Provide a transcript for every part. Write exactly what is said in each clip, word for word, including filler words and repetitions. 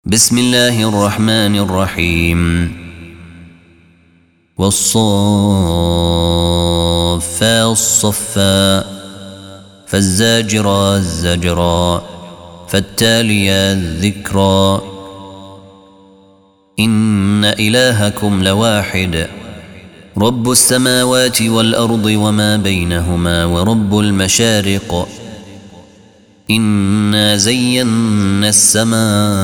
بسم الله الرحمن الرحيم والصافات صفا فالزاجرات زجرا فالتاليات ذكرا إن إلهكم لواحد رب السماوات والأرض وما بينهما ورب المشارق إنا زينا السماء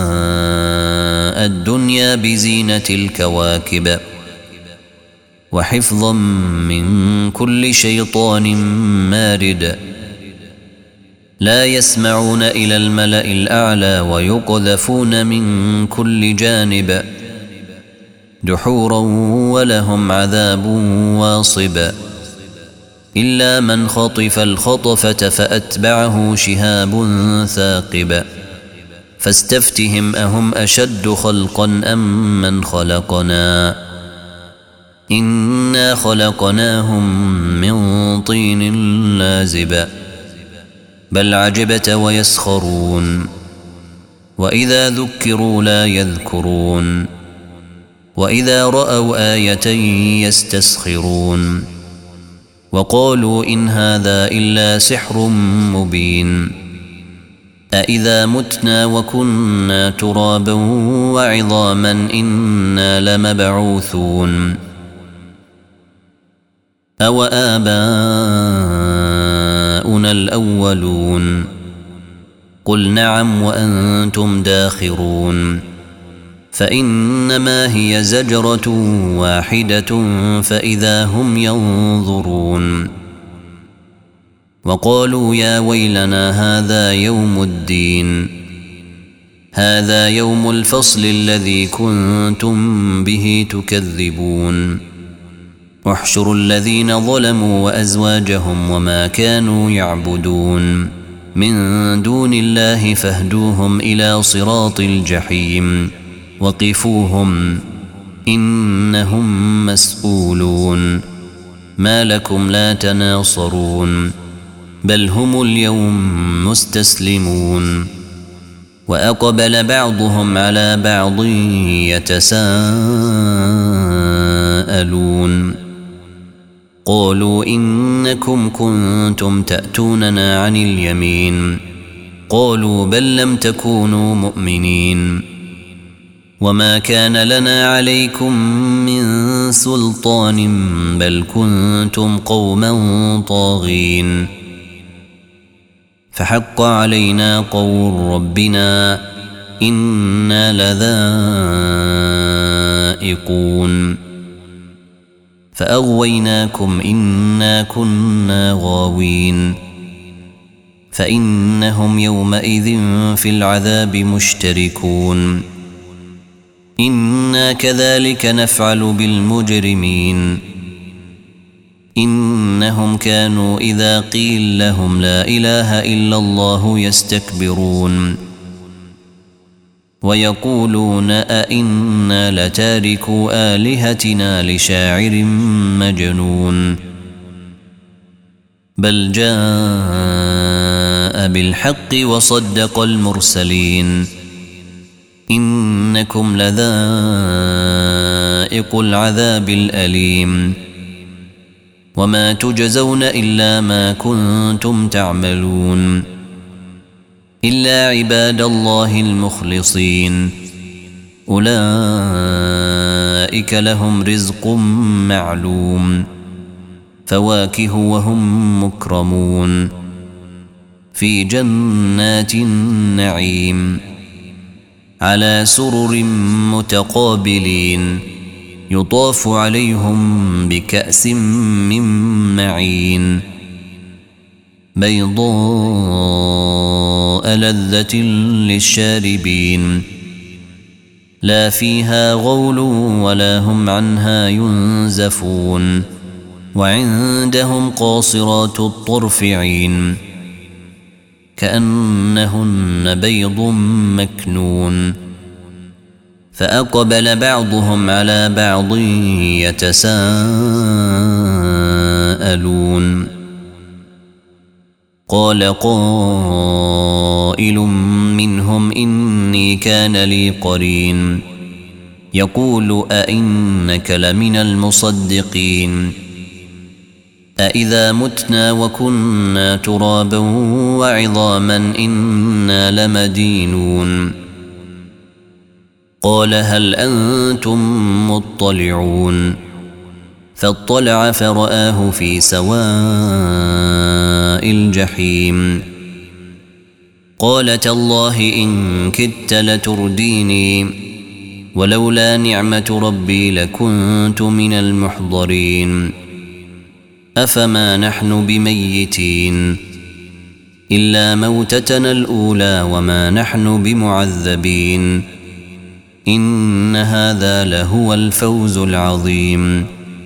الدنيا بزينة الكواكب وحفظا من كل شيطان مارد لا يسمعون إلى الملأ الأعلى ويقذفون من كل جانب دحورا ولهم عذاب واصب إلا من خطف الخطفة فأتبعه شهاب ثاقب فاستفتهم أهم أشد خلقا أم من خلقنا إنا خلقناهم من طين لازب بل عجبت ويسخرون وإذا ذكروا لا يذكرون وإذا رأوا آية يستسخرون وقالوا إن هذا إلا سحر مبين أإذا متنا وكنا ترابا وعظاما إنا لمبعوثون أو آباؤنا الأولون قل نعم وأنتم داخرون فإنما هي زجرة واحدة فإذا هم ينظرون وقالوا يا ويلنا هذا يوم الدين هذا يوم الفصل الذي كنتم به تكذبون احشروا الذين ظلموا وأزواجهم وما كانوا يعبدون من دون الله فاهدوهم إلى صراط الجحيم وقفوهم إنهم مسؤولون ما لكم لا تناصرون بل هم اليوم مستسلمون وأقبل بعضهم على بعض يتساءلون قالوا إنكم كنتم تأتوننا عن اليمين قالوا بل لم تكونوا مؤمنين وما كان لنا عليكم من سلطان بل كنتم قوما طاغين فحق علينا قول ربنا إنا لذائقون فأغويناكم إنا كنا غاوين فإنهم يومئذ في العذاب مشتركون إنا كذلك نفعل بالمجرمين إنهم كانوا إذا قيل لهم لا إله إلا الله يستكبرون ويقولون أئنا لتاركوا آلهتنا لشاعر مجنون بل جاء بالحق وصدق المرسلين إنكم لذائق العذاب الأليم وما تجزون إلا ما كنتم تعملون إلا عباد الله المخلصين أولئك لهم رزق معلوم فواكه وهم مكرمون في جنات النعيم على سرر متقابلين يطاف عليهم بكأس من معين بيضاء لذة للشاربين لا فيها غول ولا هم عنها ينزفون وعندهم قاصرات الطرف عين كأنهن بيض مكنون فأقبل بعضهم على بعض يتساءلون قال قائل منهم إني كان لي قرين يقول أئنك لمن المصدقين أإذا متنا وكنا ترابا وعظاما إنا لمدينون قال هل أنتم مطلعون فاطلع فرآه في سواء الجحيم قال تالله إن كدت لترديني ولولا نعمة ربي لكنت من المحضرين أفما نحن بميتين إلا موتتنا الأولى وما نحن بمعذبين إن هذا لهو الفوز العظيم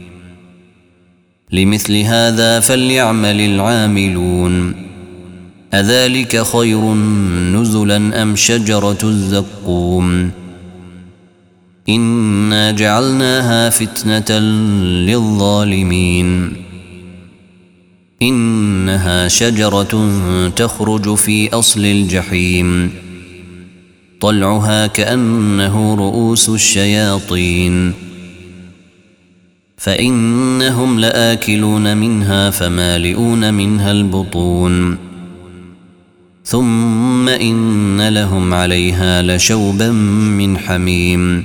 لمثل هذا فليعمل العاملون أذلك خير نزلا أم شجرة الزقوم إنا جعلناها فتنة للظالمين إنها شجرة تخرج في أصل الجحيم طلعها كأنه رؤوس الشياطين فإنهم لآكلون منها فمالئون منها البطون ثم إن لهم عليها لشوبا من حميم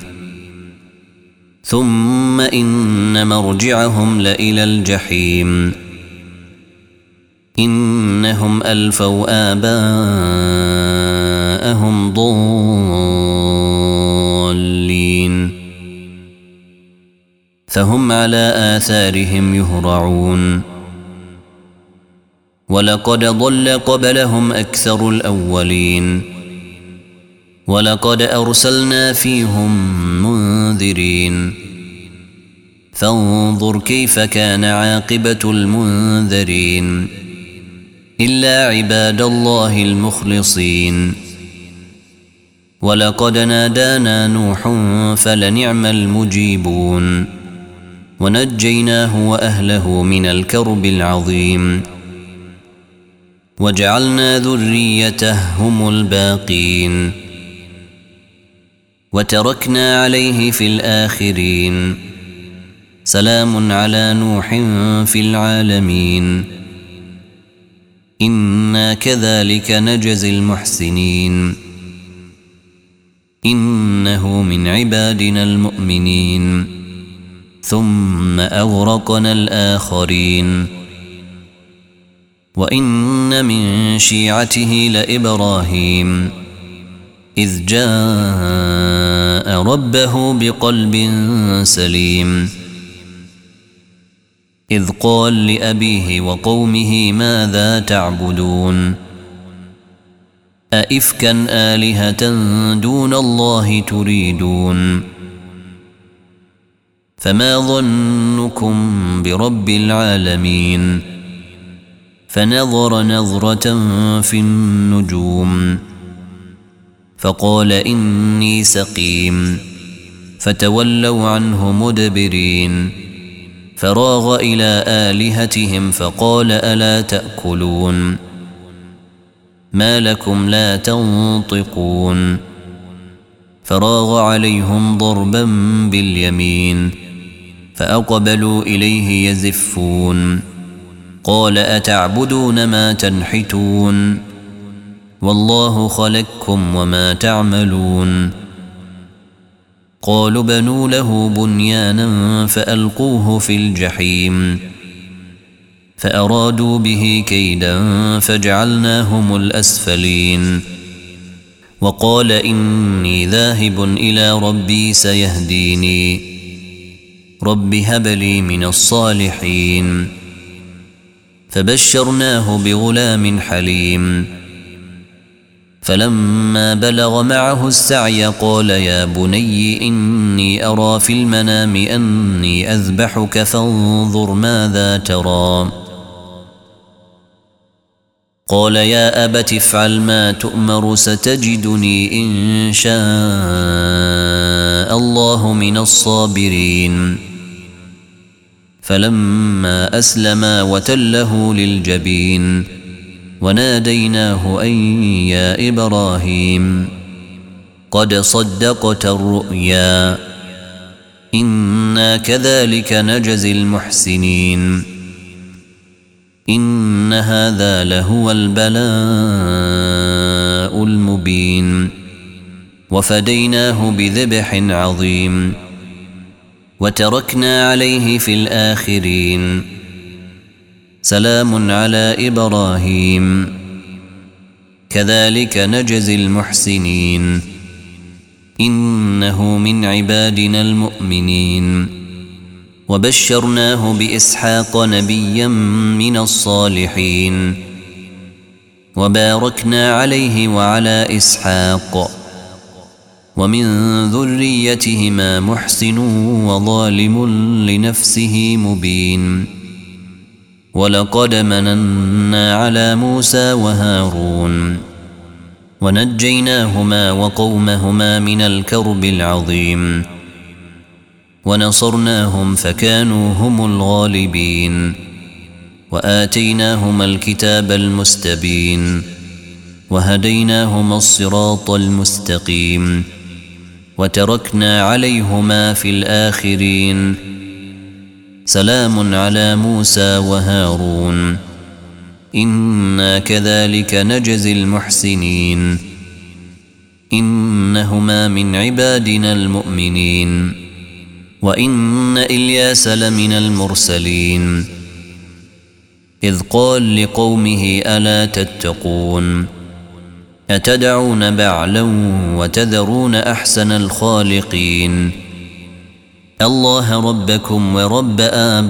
ثم إن مرجعهم لإلى الجحيم إنهم ألفوا آباءهم ضالين فهم على آثارهم يهرعون ولقد ضل قبلهم أكثر الأولين ولقد أرسلنا فيهم منذرين فانظر كيف كان عاقبة المنذرين إلا عباد الله المخلصين ولقد نادانا نوح فلنعم المجيبون ونجيناه وأهله من الكرب العظيم وجعلنا ذريته هم الباقين وتركنا عليه في الآخرين سلام على نوح في العالمين إنا كذلك نجزي المحسنين إنه من عبادنا المؤمنين ثم أغرقنا الآخرين وإن من شيعته لإبراهيم إذ جاء ربه بقلب سليم إذ قال لأبيه وقومه ماذا تعبدون أئفكا آلهة دون الله تريدون فما ظنكم برب العالمين فنظر نظرة في النجوم فقال إني سقيم فتولوا عنه مدبرين فراغ إلى آلهتهم فقال ألا تأكلون ما لكم لا تنطقون فراغ عليهم ضربا باليمين فأقبلوا إليه يزفون قال أتعبدون ما تنحتون والله خلقكم وما تعملون قالوا بنوا له بنيانا فألقوه في الجحيم فأرادوا به كيدا فجعلناهم الأسفلين وقال إني ذاهب إلى ربي سيهديني رب هب لي من الصالحين فبشرناه بغلام حليم فلما بلغ معه السعي قال يا بني إني أرى في المنام أني أذبحك فانظر ماذا ترى قال يا أبت افعل ما تؤمر ستجدني إن شاء الله من الصابرين فلما أسلما وتله للجبين وناديناه أن يا إبراهيم قد صدقت الرؤيا إنا كذلك نجزي المحسنين إن هذا لهو البلاء المبين وفديناه بذبح عظيم وتركنا عليه في الآخرين سلام على إبراهيم كذلك نجزي المحسنين إنه من عبادنا المؤمنين وبشرناه بإسحاق نبيا من الصالحين وباركنا عليه وعلى إسحاق ومن ذريتهما محسن وظالم لنفسه مبين ولقد مننا على موسى وهارون ونجيناهما وقومهما من الكرب العظيم ونصرناهم فكانوا هم الغالبين وآتيناهما الكتاب المستبين وهديناهما الصراط المستقيم وتركنا عليهما في الآخرين سلام على موسى وهارون إنا كذلك نجزي المحسنين إنهما من عبادنا المؤمنين وإن إلياس لمن المرسلين إذ قال لقومه ألا تتقون أتدعون بعلا وتذرون أحسن الخالقين الله ربكم ورب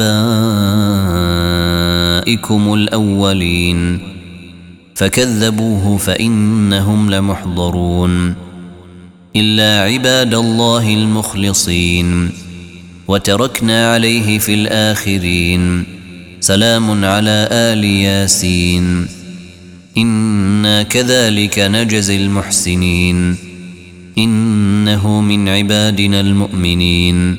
آبائكم الأولين فكذبوه فإنهم لمحضرون إلا عباد الله المخلصين وتركنا عليه في الآخرين سلام على آل ياسين إنا كذلك نجزي المحسنين إنه من عبادنا المؤمنين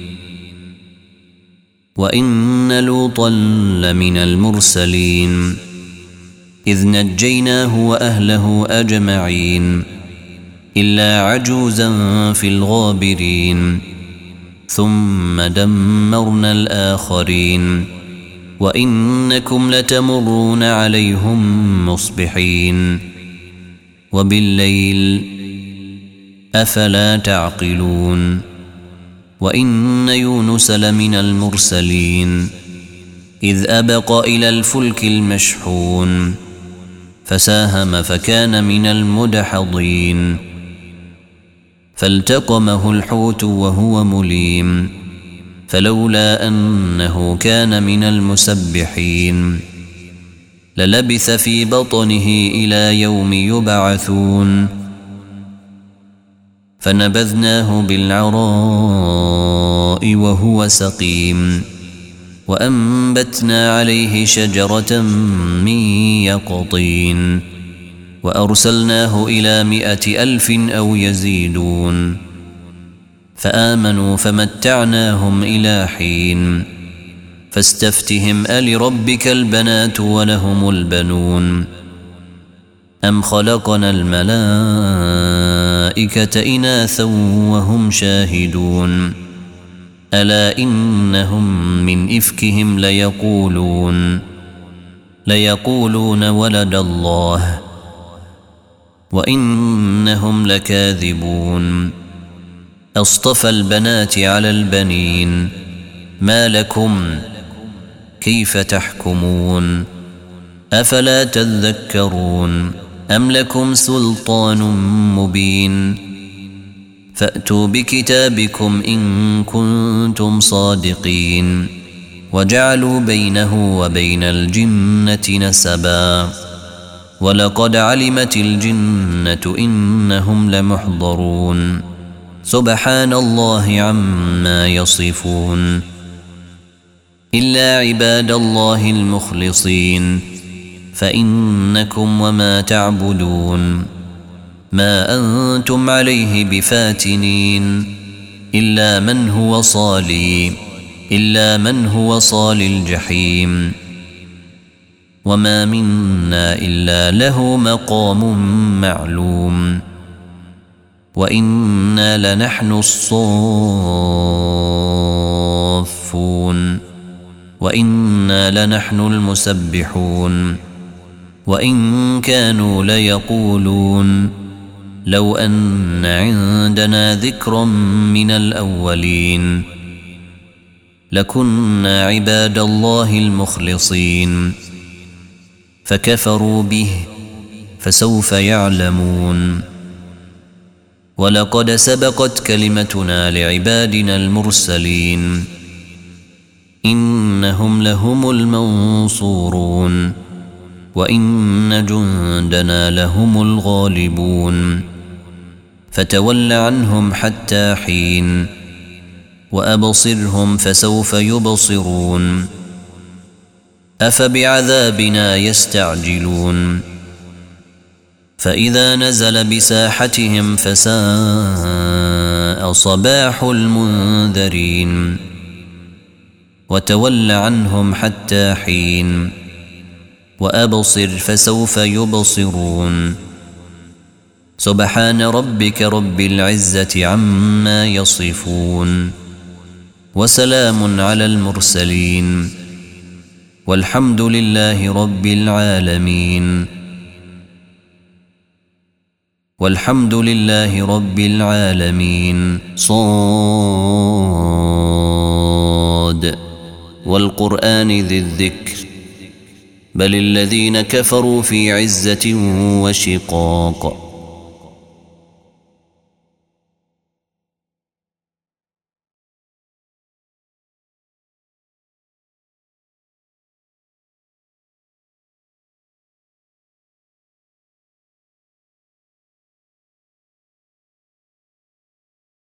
وإن لوطا لمن المرسلين إذ نجيناه وأهله أجمعين إلا عجوزا في الغابرين ثم دمرنا الآخرين وإنكم لتمرون عليهم مصبحين وبالليل أفلا تعقلون وإن يونس لمن المرسلين إذ أبق إلى الفلك المشحون فساهم فكان من المدحضين فالتقمه الحوت وهو مليم فلولا أنه كان من المسبحين للبث في بطنه إلى يوم يبعثون فنبذناه بالعراء وهو سقيم وأنبتنا عليه شجرة من يقطين وأرسلناه إلى مائة ألف أو يزيدون فآمنوا فمتعناهم إلى حين فاستفتهم ألربك البنات ولهم البنون أم خلقنا الملائكة إناثا وهم شاهدون ألا إنهم من إفكهم ليقولون ليقولون ولد الله وإنهم لكاذبون أصطفى البنات على البنين ما لكم كيف تحكمون أفلا تذكرون أم لكم سلطان مبين فأتوا بكتابكم إن كنتم صادقين وجعلوا بينه وبين الجنة نسبا ولقد علمت الجنة إنهم لمحضرون سبحان الله عما يصفون إلا عباد الله المخلصين فإنكم وما تعبدون ما أنتم عليه بفاتنين إلا من هو صالي إلا من هو صال الجحيم وما منا إلا له مقام معلوم وإنا لنحن الصافون وإنا لنحن المسبحون وإن كانوا ليقولون لو أن عندنا ذكرا من الأولين لكنا عباد الله المخلصين فكفروا به فسوف يعلمون ولقد سبقت كلمتنا لعبادنا المرسلين إنهم لهم المنصورون وإن جندنا لهم الغالبون فتول عنهم حتى حين وأبصرهم فسوف يبصرون أفبعذابنا يستعجلون فإذا نزل بساحتهم فساء صباح المنذرين وتول عنهم حتى حين وأبصر فسوف يبصرون سبحان ربك رب العزة عما يصفون وسلام على المرسلين والحمد لله رب العالمين والحمد لله رب العالمين. صاد والقرآن ذي الذكر بل الذين كفروا في عزة وشقاق